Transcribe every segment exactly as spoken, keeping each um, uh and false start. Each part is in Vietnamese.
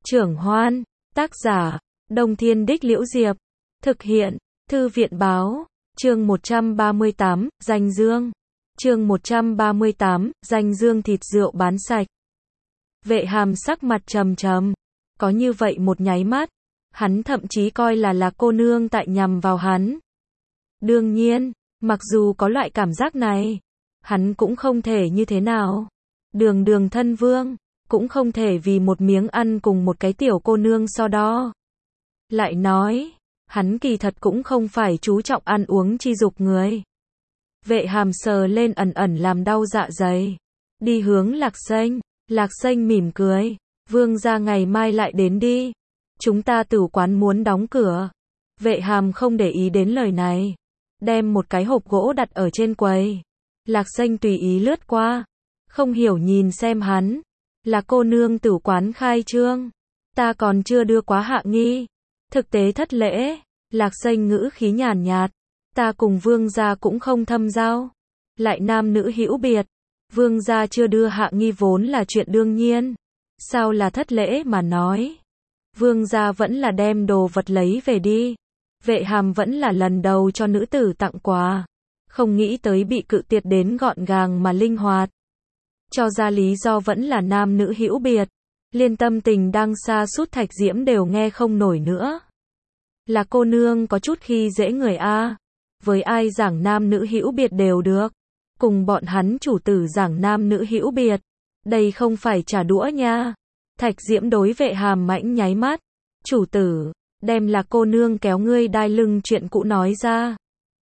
Trưởng Hoan, tác giả, Đông Thiên Đích Liễu Diệp, thực hiện, Thư viện Báo, chương một trăm ba mươi tám, danh dương, chương một trăm ba mươi tám, danh dương thịt rượu bán sạch. Vệ Hàm sắc mặt trầm trầm, có như vậy một nháy mắt, hắn thậm chí coi là Lạc cô nương tại nhằm vào hắn. Đương nhiên, mặc dù có loại cảm giác này, hắn cũng không thể như thế nào. Đường đường thân vương, cũng không thể vì một miếng ăn cùng một cái tiểu cô nương so đo. Lại nói, hắn kỳ thật cũng không phải chú trọng ăn uống chi dục người. Vệ Hàm sờ lên ẩn ẩn làm đau dạ dày, đi hướng Lạc Sênh. Lạc Sênh mỉm cười, vương gia ngày mai lại đến đi, chúng ta tử quán muốn đóng cửa. Vệ Hàm không để ý đến lời này, đem một cái hộp gỗ đặt ở trên quầy. Lạc Sênh tùy ý lướt qua, không hiểu nhìn xem hắn. Là cô nương tử quán khai trương, ta còn chưa đưa quá hạ nghi, thực tế thất lễ. Lạc Sênh ngữ khí nhàn nhạt, ta cùng vương gia cũng không thâm giao, lại nam nữ hữu biệt, vương gia chưa đưa hạ nghi vốn là chuyện đương nhiên, sao là thất lễ mà nói. Vương gia vẫn là đem đồ vật lấy về đi. Vệ Hàm vẫn là lần đầu cho nữ tử tặng quà, không nghĩ tới bị cự tuyệt đến gọn gàng mà linh hoạt. Cho ra lý do vẫn là nam nữ hữu biệt, liên tâm tình đang xa sút Thạch Diễm đều nghe không nổi nữa. Là cô nương có chút khi dễ người a, với ai giảng nam nữ hữu biệt đều được, cùng bọn hắn chủ tử giảng nam nữ hữu biệt, đây không phải trả đũa nha. Thạch Diễm đối Vệ Hàm mãnh nháy mắt, chủ tử, đem Là cô nương kéo ngươi đai lưng chuyện cũ nói ra.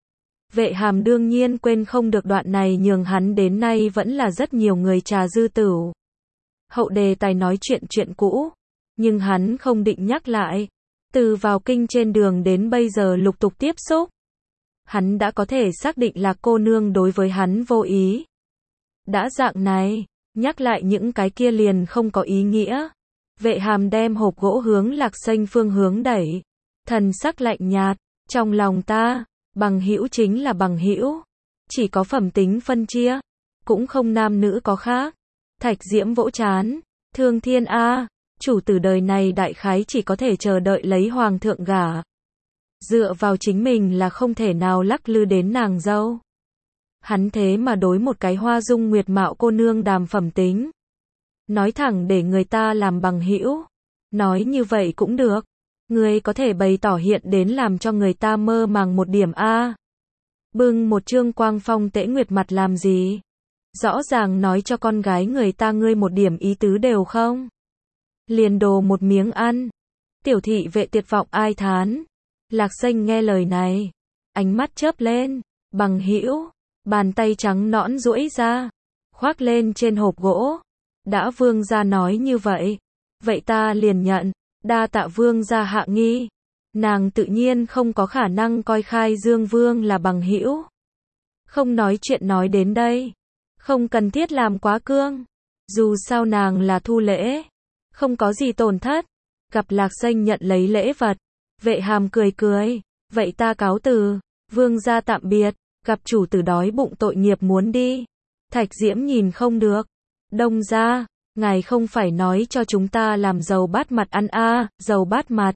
Vệ Hàm đương nhiên quên không được đoạn này, nhường hắn đến nay vẫn là rất nhiều người trà dư tửu. Hậu đề tài nói chuyện chuyện cũ, nhưng hắn không định nhắc lại. Từ vào kinh trên đường đến bây giờ lục tục tiếp xúc, hắn đã có thể xác định là cô nương đối với hắn vô ý. Đã dạng này, nhắc lại những cái kia liền không có ý nghĩa. Vệ Hàm đem hộp gỗ hướng Lạc Sênh phương hướng đẩy, thần sắc lạnh nhạt, trong lòng ta, bằng hữu chính là bằng hữu, chỉ có phẩm tính phân chia, cũng không nam nữ có khác. Thạch Diễm vỗ chán, thương thiên a, chủ tử đời này đại khái chỉ có thể chờ đợi lấy hoàng thượng gả. Dựa vào chính mình là không thể nào lắc lư đến nàng dâu. Hắn thế mà đối một cái hoa dung nguyệt mạo cô nương đàm phẩm tính, nói thẳng để người ta làm bằng hữu. Nói như vậy cũng được, người có thể bày tỏ hiện đến làm cho người ta mơ màng một điểm a. Bưng một trương quang phong tễ nguyệt mặt làm gì? Rõ ràng nói cho con gái người ta ngươi một điểm ý tứ đều không. Liền đồ một miếng ăn. Tiểu thị vệ tuyệt vọng ai thán. Lạc Sênh nghe lời này, ánh mắt chớp lên, bằng hữu, bàn tay trắng nõn duỗi ra, khoác lên trên hộp gỗ. Đã vương gia nói như vậy, vậy ta liền nhận, đa tạ vương gia hạ nghi. Nàng tự nhiên không có khả năng coi Khai Dương vương là bằng hữu. Không nói chuyện nói đến đây, không cần thiết làm quá cương, dù sao nàng là thu lễ, không có gì tổn thất. Gặp Lạc Sênh nhận lấy lễ vật, Vệ Hàm cười cười, vậy ta cáo từ, vương gia tạm biệt, gặp chủ tử đói bụng tội nghiệp muốn đi. Thạch Diễm nhìn không được, đông gia, ngài không phải nói cho chúng ta làm dầu bát mặt ăn a, à, dầu bát mặt.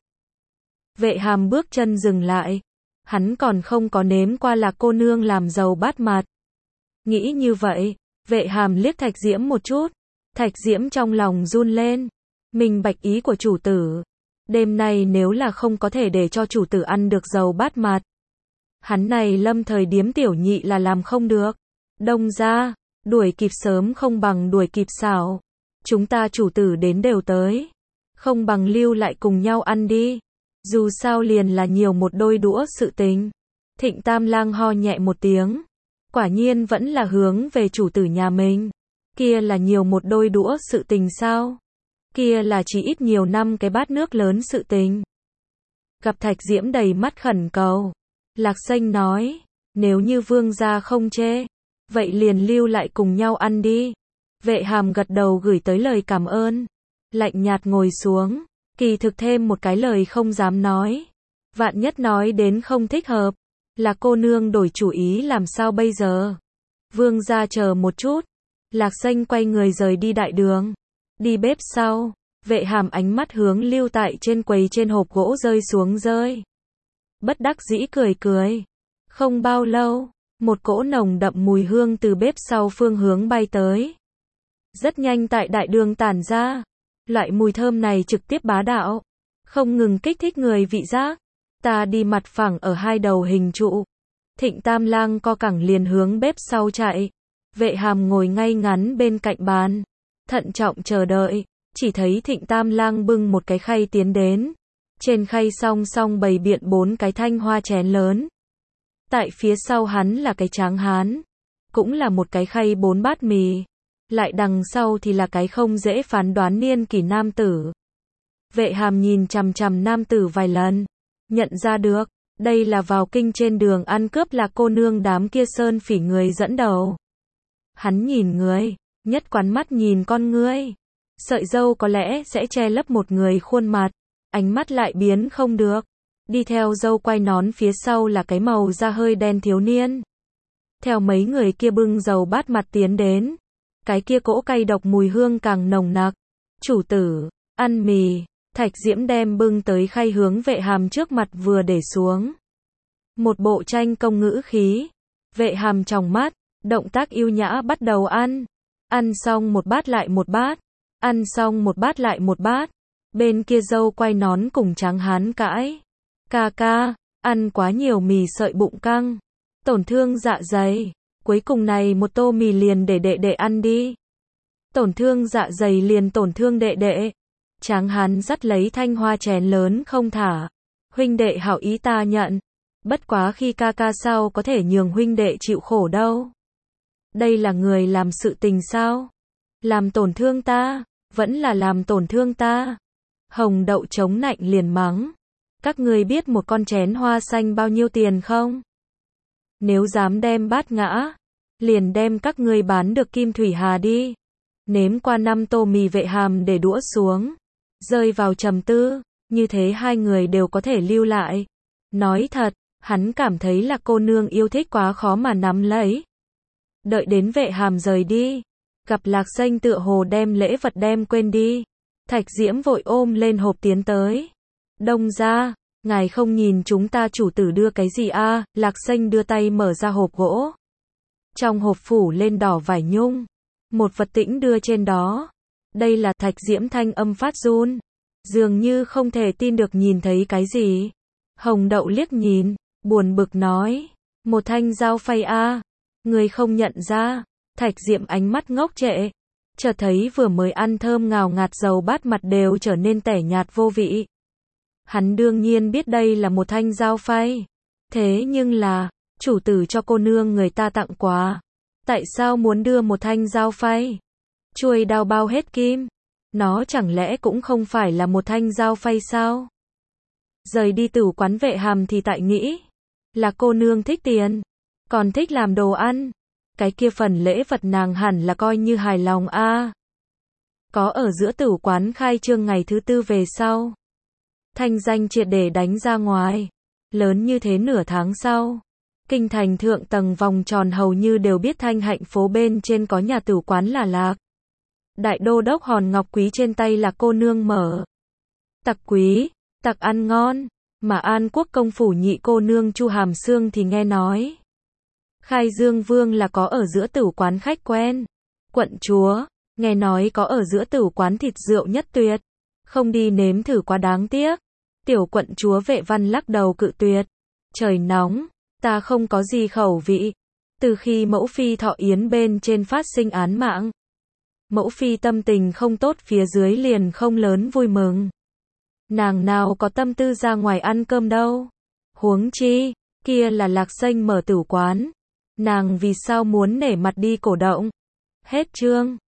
Vệ Hàm bước chân dừng lại, hắn còn không có nếm qua Lạc cô nương làm dầu bát mặt. Nghĩ như vậy, Vệ Hàm liếc Thạch Diễm một chút, Thạch Diễm trong lòng run lên, mình bạch ý của chủ tử. Đêm nay nếu là không có thể để cho chủ tử ăn được dầu bát mặt, hắn này lâm thời điếm tiểu nhị là làm không được. Đông gia, đuổi kịp sớm không bằng đuổi kịp xảo. Chúng ta chủ tử đến đều tới, không bằng lưu lại cùng nhau ăn đi. Dù sao liền là nhiều một đôi đũa sự tình. Thịnh Tam Lang ho nhẹ một tiếng, quả nhiên vẫn là hướng về chủ tử nhà mình. Kia là nhiều một đôi đũa sự tình sao? Kia là chỉ ít nhiều năm cái bát nước lớn sự tình. Gặp Thạch Diễm đầy mắt khẩn cầu, Lạc Sênh nói, nếu như vương gia không chê, vậy liền lưu lại cùng nhau ăn đi. Vệ Hàm gật đầu gửi tới lời cảm ơn, lạnh nhạt ngồi xuống, kỳ thực thêm một cái lời không dám nói. Vạn nhất nói đến không thích hợp, là cô nương đổi chủ ý làm sao bây giờ? Vương gia chờ một chút. Lạc Sênh quay người rời đi đại đường. Đi bếp sau, Vệ Hàm ánh mắt hướng lưu tại trên quầy trên hộp gỗ rơi xuống rơi. Bất đắc dĩ cười cười. Không bao lâu, một cỗ nồng đậm mùi hương từ bếp sau phương hướng bay tới. Rất nhanh tại đại đường tản ra. Loại mùi thơm này trực tiếp bá đạo, không ngừng kích thích người vị giác. Ta đi mặt phẳng ở hai đầu hình trụ. Thịnh Tam Lang co cẳng liền hướng bếp sau chạy. Vệ Hàm ngồi ngay ngắn bên cạnh bàn, thận trọng chờ đợi. Chỉ thấy Thịnh Tam Lang bưng một cái khay tiến đến. Trên khay song song bày biện bốn cái thanh hoa chén lớn. Tại phía sau hắn là cái tráng hán, cũng là một cái khay bốn bát mì. Lại đằng sau thì là cái không dễ phán đoán niên kỷ nam tử. Vệ Hàm nhìn chằm chằm nam tử vài lần, nhận ra được, đây là vào kinh trên đường ăn cướp là cô nương đám kia sơn phỉ người dẫn đầu. Hắn nhìn người, nhất quán mắt nhìn con ngươi. Sợi râu có lẽ sẽ che lấp một người khuôn mặt, ánh mắt lại biến không được. Đi theo râu quay nón phía sau là cái màu da hơi đen thiếu niên. Theo mấy người kia bưng dầu bát mặt tiến đến, cái kia cỗ cay độc mùi hương càng nồng nặc. Chủ tử, ăn mì. Thạch Diễm đem bưng tới khay hướng Vệ Hàm trước mặt vừa để xuống. Một bộ tranh công ngữ khí. Vệ Hàm tròng mắt, động tác yêu nhã bắt đầu ăn. Ăn xong một bát lại một bát. Ăn xong một bát lại một bát. Bên kia dâu quay nón cùng tráng hán cãi. Ca ca, ăn quá nhiều mì sợi bụng căng. Tổn thương dạ dày. Cuối cùng này một tô mì liền để đệ đệ ăn đi. Tổn thương dạ dày liền tổn thương đệ đệ. Tráng hán dắt lấy thanh hoa chén lớn không thả. Huynh đệ hảo ý ta nhận. Bất quá khi ca ca sao có thể nhường huynh đệ chịu khổ đâu. Đây là người làm sự tình sao? Làm tổn thương ta, vẫn là làm tổn thương ta. Hồng Đậu chống nạnh liền mắng. Các ngươi biết một con chén hoa xanh bao nhiêu tiền không? Nếu dám đem bát ngã, liền đem các ngươi bán được Kim Thủy Hà đi. Nếm qua năm tô mì. Vệ Hàm để đũa xuống, rơi vào trầm tư, như thế hai người đều có thể lưu lại. Nói thật, hắn cảm thấy là cô nương yêu thích quá khó mà nắm lấy. Đợi đến Vệ Hàm rời đi, gặp Lạc Xanh tựa hồ đem lễ vật đem quên đi. Thạch Diễm vội ôm lên hộp tiến tới. Đông ra, ngài không nhìn chúng ta chủ tử đưa cái gì a? À? Lạc Xanh đưa tay mở ra hộp gỗ. Trong hộp phủ lên đỏ vải nhung, một vật tĩnh đưa trên đó. Đây là Thạch Diễm thanh âm phát run, dường như không thể tin được nhìn thấy cái gì. Hồng Đậu liếc nhìn, buồn bực nói, một thanh dao phay a, à? Người không nhận ra. Thạch Diễm ánh mắt ngốc trệ, chợt thấy vừa mới ăn thơm ngào ngạt dầu bát mặt đều trở nên tẻ nhạt vô vị. Hắn đương nhiên biết đây là một thanh dao phay, thế nhưng là, chủ tử cho cô nương người ta tặng quà, tại sao muốn đưa một thanh dao phay? Chuôi đao bao hết kim, nó chẳng lẽ cũng không phải là một thanh dao phay sao? Rời đi tửu quán Vệ Hàm thì tại nghĩ, là cô nương thích tiền, còn thích làm đồ ăn, cái kia phần lễ vật nàng hẳn là coi như hài lòng a. À. Có ở giữa tửu quán khai trương ngày thứ tư về sau, thanh danh triệt để đánh ra ngoài, lớn như thế nửa tháng sau, kinh thành thượng tầng vòng tròn hầu như đều biết Thanh Hạnh phố bên trên có nhà tửu quán là Lạc Đại Đô đốc Hòn Ngọc Quý trên tay là cô nương mở. Tặc quý, tặc ăn ngon, mà An Quốc công phủ nhị cô nương Chu Hàm Sương thì nghe nói. Khai Dương Vương là có ở giữa tửu quán khách quen. Quận chúa, nghe nói có ở giữa tửu quán thịt rượu nhất tuyệt. Không đi nếm thử quá đáng tiếc. Tiểu quận chúa Vệ Văn lắc đầu cự tuyệt. Trời nóng, ta không có gì khẩu vị. Từ khi mẫu phi thọ yến bên trên phát sinh án mạng, mẫu phi tâm tình không tốt, phía dưới liền không lớn vui mừng. Nàng nào có tâm tư ra ngoài ăn cơm đâu. Huống chi, kia là Lạc Xanh mở tửu quán. Nàng vì sao muốn nể mặt đi cổ động. Hết chương.